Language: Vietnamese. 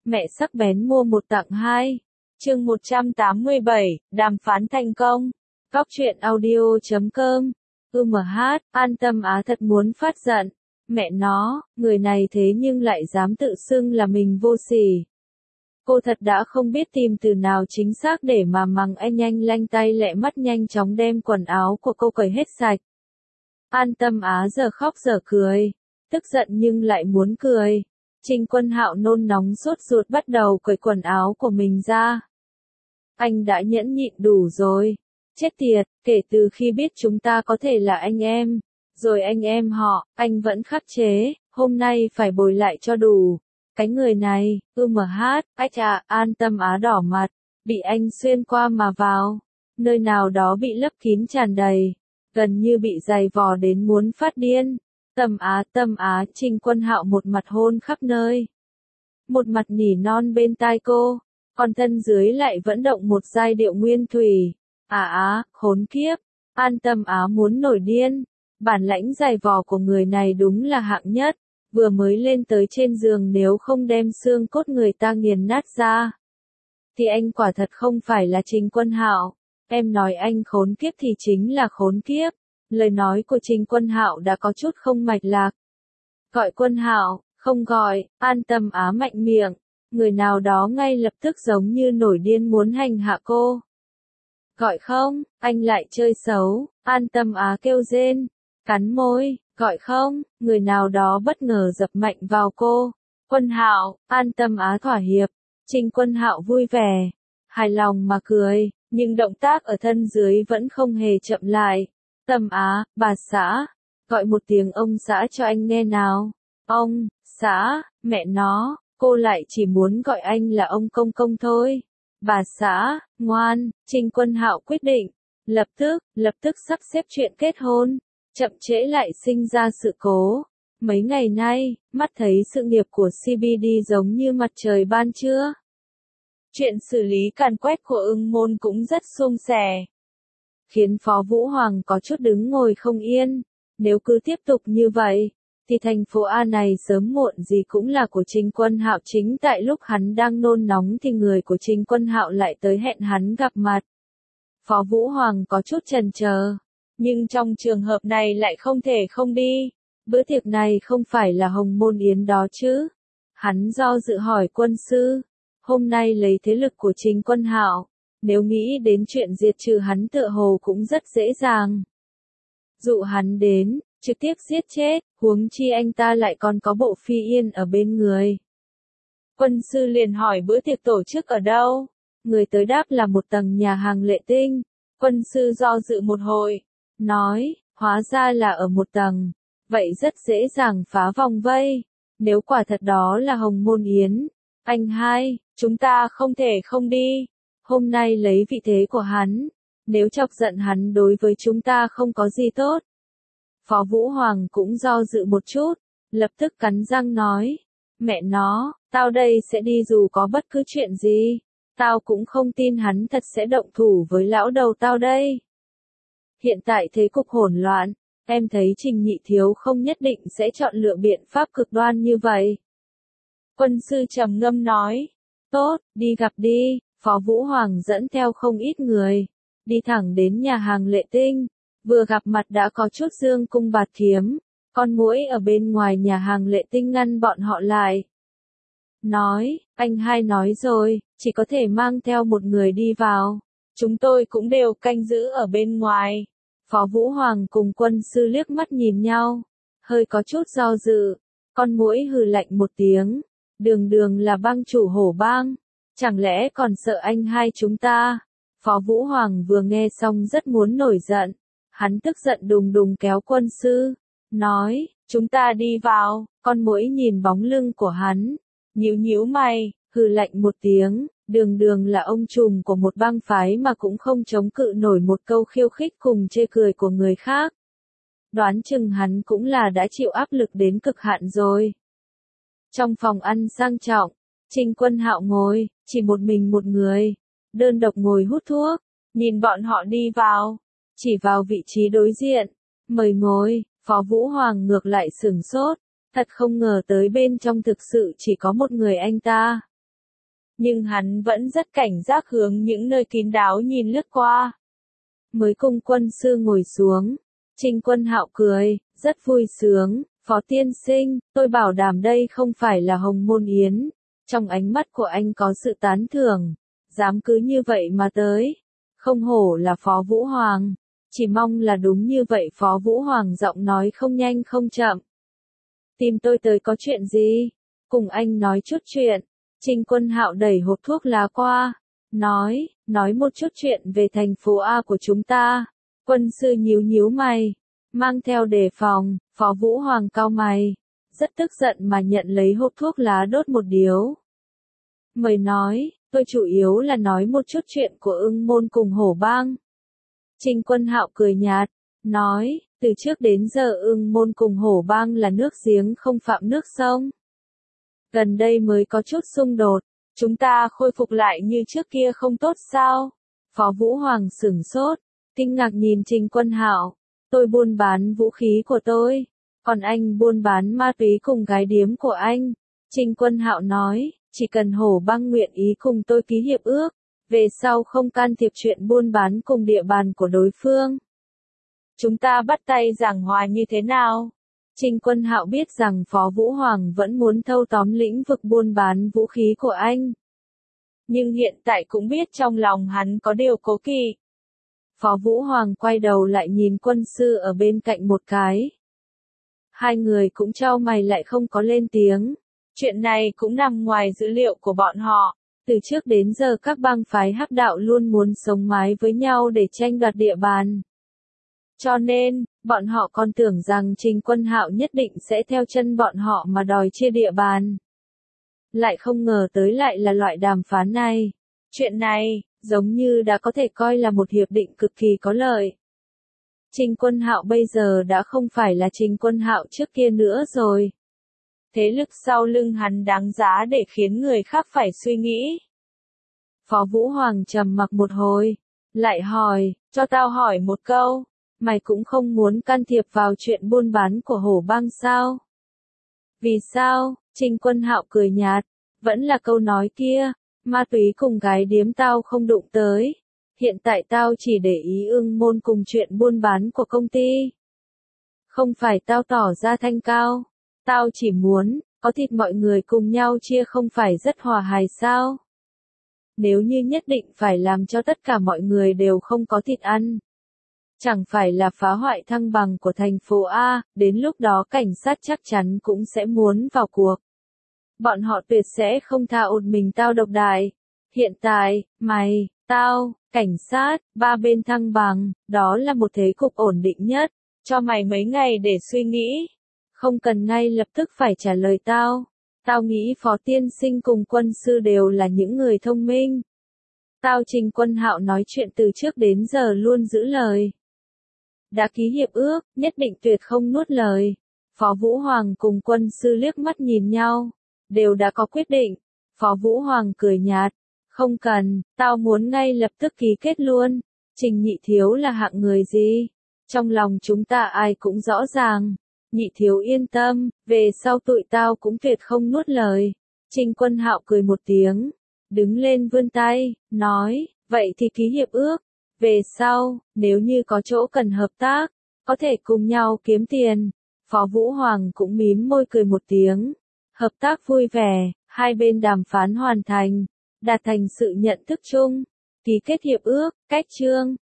Mẹ sắc bén mua một tặng hai. Chương 187, đàm phán thành công. Góc truyện audio.com. An Tâm Á thật muốn phát giận. Mẹ nó, người này thế nhưng lại dám tự xưng là mình vô sỉ. Cô thật đã không biết tìm từ nào chính xác để mà mắng anh, nhanh lanh tay lẹ mắt nhanh chóng đem quần áo của cô cởi hết sạch. An Tâm Á giờ khóc giờ cười, tức giận nhưng lại muốn cười. Trình Quân Hạo nôn nóng sốt ruột bắt đầu cởi quần áo của mình ra. Anh đã nhẫn nhịn đủ rồi. Chết tiệt, kể từ khi biết chúng ta có thể là anh em, rồi anh em họ, anh vẫn khắc chế, hôm nay phải bồi lại cho đủ. Cái người này, An Tâm Á đỏ mặt, bị anh xuyên qua mà vào. Nơi nào đó bị lấp kín tràn đầy, gần như bị giày vò đến muốn phát điên. Tâm Á, Trình Quân Hạo một mặt hôn khắp nơi. Một mặt nỉ non bên tai cô, còn thân dưới lại vẫn động một giai điệu nguyên thủy. Khốn kiếp, An Tâm Á muốn nổi điên. Bản lãnh giày vò của người này đúng là hạng nhất, vừa mới lên tới trên giường nếu không đem xương cốt người ta nghiền nát ra. Thì anh quả thật không phải là Trình Quân Hạo, em nói anh khốn kiếp thì chính là khốn kiếp. Lời nói của Trình Quân Hạo đã có chút không mạch lạc. Gọi Quân Hạo, không gọi, An Tâm Á mạnh miệng, người nào đó ngay lập tức giống như nổi điên muốn hành hạ cô. Gọi không, anh lại chơi xấu, An Tâm Á kêu rên, cắn môi, gọi không, người nào đó bất ngờ dập mạnh vào cô. Quân Hạo, An Tâm Á thỏa hiệp, Trình Quân Hạo vui vẻ, hài lòng mà cười, nhưng động tác ở thân dưới vẫn không hề chậm lại. Tâm Á, bà xã, gọi một tiếng ông xã cho anh nghe nào. Ông, xã, mẹ nó, cô lại chỉ muốn gọi anh là ông công công thôi. Bà xã, ngoan, Trình Quân Hạo quyết định, lập tức sắp xếp chuyện kết hôn, chậm trễ lại sinh ra sự cố. Mấy ngày nay, mắt thấy sự nghiệp của CBD giống như mặt trời ban trưa. Chuyện xử lý càn quét của Ưng Môn cũng rất suôn sẻ, khiến Phó Vũ Hoàng có chút đứng ngồi không yên. Nếu cứ tiếp tục như vậy, thì thành phố A này sớm muộn gì cũng là của Trình Quân Hạo. Chính tại lúc hắn đang nôn nóng thì người của Trình Quân Hạo lại tới hẹn hắn gặp mặt. Phó Vũ Hoàng có chút chần chờ, nhưng trong trường hợp này lại không thể không đi. Bữa tiệc này không phải là hồng môn yến đó chứ? Hắn do dự hỏi quân sư. Hôm nay lấy thế lực của Trình Quân Hạo, nếu nghĩ đến chuyện diệt trừ hắn tựa hồ cũng rất dễ dàng. Dụ hắn đến, trực tiếp giết chết, huống chi anh ta lại còn có bộ Phi Yên ở bên người. Quân sư liền hỏi bữa tiệc tổ chức ở đâu? Người tới đáp là một tầng nhà hàng Lệ Tinh. Quân sư do dự một hồi, nói, hóa ra là ở một tầng, vậy rất dễ dàng phá vòng vây. Nếu quả thật đó là hồng môn yến, anh hai, chúng ta không thể không đi. Hôm nay lấy vị thế của hắn, nếu chọc giận hắn đối với chúng ta không có gì tốt. Phó Vũ Hoàng cũng do dự một chút, lập tức cắn răng nói, mẹ nó, tao đây sẽ đi dù có bất cứ chuyện gì, tao cũng không tin hắn thật sẽ động thủ với lão đầu tao đây. Hiện tại thế cục hỗn loạn, em thấy Trình Nhị Thiếu không nhất định sẽ chọn lựa biện pháp cực đoan như vậy. Quân sư trầm ngâm nói, tốt, đi gặp đi. Phó Vũ Hoàng dẫn theo không ít người, đi thẳng đến nhà hàng Lệ Tinh. Vừa gặp mặt đã có chút dương cung bạt kiếm, con muỗi ở bên ngoài nhà hàng Lệ Tinh ngăn bọn họ lại. Nói, anh hai nói rồi, chỉ có thể mang theo một người đi vào. Chúng tôi cũng đều canh giữ ở bên ngoài. Phó Vũ Hoàng cùng quân sư liếc mắt nhìn nhau, hơi có chút do dự. Con muỗi hừ lạnh một tiếng, đường là bang chủ Hổ Bang, chẳng lẽ còn sợ anh hai chúng ta? Phó Vũ Hoàng vừa nghe xong rất muốn nổi giận, hắn tức giận đùng đùng kéo quân sư, nói, chúng ta đi vào. Con muỗi nhìn bóng lưng của hắn, nhíu mày, hừ lạnh một tiếng, đường là ông trùm của một bang phái mà cũng không chống cự nổi một câu khiêu khích cùng chê cười của người khác. Đoán chừng hắn cũng là đã chịu áp lực đến cực hạn rồi. Trong phòng ăn sang trọng, Trình Quân Hạo ngồi, chỉ một mình một người, đơn độc ngồi hút thuốc, nhìn bọn họ đi vào, chỉ vào vị trí đối diện, mời ngồi. Phó Vũ Hoàng ngược lại sửng sốt, thật không ngờ tới bên trong thực sự chỉ có một người anh ta. nhưng hắn vẫn rất cảnh giác hướng những nơi kín đáo nhìn lướt qua. Mới cùng quân sư ngồi xuống, Trình Quân Hạo cười, rất vui sướng, Phó tiên sinh, tôi bảo đảm đây không phải là Hồng Môn Yến. Trong ánh mắt của anh có sự tán thưởng, dám cứ như vậy mà tới. Không hổ là Phó Vũ Hoàng, chỉ mong là đúng như vậy. Phó Vũ Hoàng giọng nói không nhanh không chậm. Tìm tôi tới có chuyện gì? Cùng anh nói chút chuyện. Trình Quân Hạo đẩy hộp thuốc lá qua, nói một chút chuyện về thành phố A của chúng ta. Quân sư nhíu nhíu mày, mang theo đề phòng. Phó Vũ Hoàng cau mày, rất tức giận mà nhận lấy hộp thuốc lá đốt một điếu. Mời nói, tôi chủ yếu là nói một chút chuyện của Ưng Môn cùng Hổ Bang. Trình Quân Hạo cười nhạt, nói, từ trước đến giờ Ưng Môn cùng Hổ Bang là nước giếng không phạm nước sông. Gần đây mới có chút xung đột, chúng ta khôi phục lại như trước kia không tốt sao? Phó Vũ Hoàng sửng sốt, kinh ngạc nhìn Trình Quân Hạo, tôi buôn bán vũ khí của tôi, còn anh buôn bán ma túy cùng gái điếm của anh. Trình Quân Hạo nói, chỉ cần Hổ Bang nguyện ý cùng tôi ký hiệp ước, về sau không can thiệp chuyện buôn bán cùng địa bàn của đối phương. Chúng ta bắt tay giảng hòa như thế nào? Trình Quân Hạo biết rằng Phó Vũ Hoàng vẫn muốn thâu tóm lĩnh vực buôn bán vũ khí của anh. Nhưng hiện tại cũng biết trong lòng hắn có điều cố kỵ. Phó Vũ Hoàng quay đầu lại nhìn quân sư ở bên cạnh một cái. Hai người cũng chau mày lại không có lên tiếng. Chuyện này cũng nằm ngoài dữ liệu của bọn họ. Từ trước đến giờ các bang phái hắc đạo luôn muốn sống mái với nhau để tranh đoạt địa bàn. Cho nên, bọn họ còn tưởng rằng Trình Quân Hạo nhất định sẽ theo chân bọn họ mà đòi chia địa bàn. Lại không ngờ tới lại là loại đàm phán này. Chuyện này, giống như đã có thể coi là một hiệp định cực kỳ có lợi. Trình Quân Hạo bây giờ đã không phải là Trình Quân Hạo trước kia nữa rồi. Thế lực sau lưng hắn đáng giá để khiến người khác phải suy nghĩ. Phó Vũ Hoàng trầm mặc một hồi, lại hỏi, cho tao hỏi một câu, mày cũng không muốn can thiệp vào chuyện buôn bán của Hổ Bang sao? Vì sao? Trình Quân Hạo cười nhạt, vẫn là câu nói kia, ma túy cùng gái điếm tao không đụng tới. Hiện tại tao chỉ để ý Ưng Môn cùng chuyện buôn bán của công ty. Không phải tao tỏ ra thanh cao, tao chỉ muốn, có thịt mọi người cùng nhau chia không phải rất hòa hài sao? Nếu như nhất định phải làm cho tất cả mọi người đều không có thịt ăn, chẳng phải là phá hoại thăng bằng của thành phố A, đến lúc đó cảnh sát chắc chắn cũng sẽ muốn vào cuộc. Bọn họ tuyệt sẽ không tha một mình tao độc đại. Hiện tại, mày, tao, cảnh sát, ba bên thăng bằng, đó là một thế cục ổn định nhất. Cho mày mấy ngày để suy nghĩ. Không cần ngay lập tức phải trả lời tao. Tao nghĩ Phó tiên sinh cùng quân sư đều là những người thông minh. Tao Trình Quân Hạo nói chuyện từ trước đến giờ luôn giữ lời. Đã ký hiệp ước, nhất định tuyệt không nuốt lời. Phó Vũ Hoàng cùng quân sư liếc mắt nhìn nhau, đều đã có quyết định. Phó Vũ Hoàng cười nhạt, không cần, tao muốn ngay lập tức ký kết luôn. Trình Nhị Thiếu là hạng người gì? Trong lòng chúng ta ai cũng rõ ràng. Nhị Thiếu yên tâm, về sau tụi tao cũng tuyệt không nuốt lời. Trình Quân Hạo cười một tiếng, đứng lên vươn tay, nói, vậy thì ký hiệp ước. Về sau, nếu như có chỗ cần hợp tác, có thể cùng nhau kiếm tiền. Phó Vũ Hoàng cũng mím môi cười một tiếng. Hợp tác vui vẻ, hai bên đàm phán hoàn thành, đạt thành sự nhận thức chung, ký kết hiệp ước, cách chương.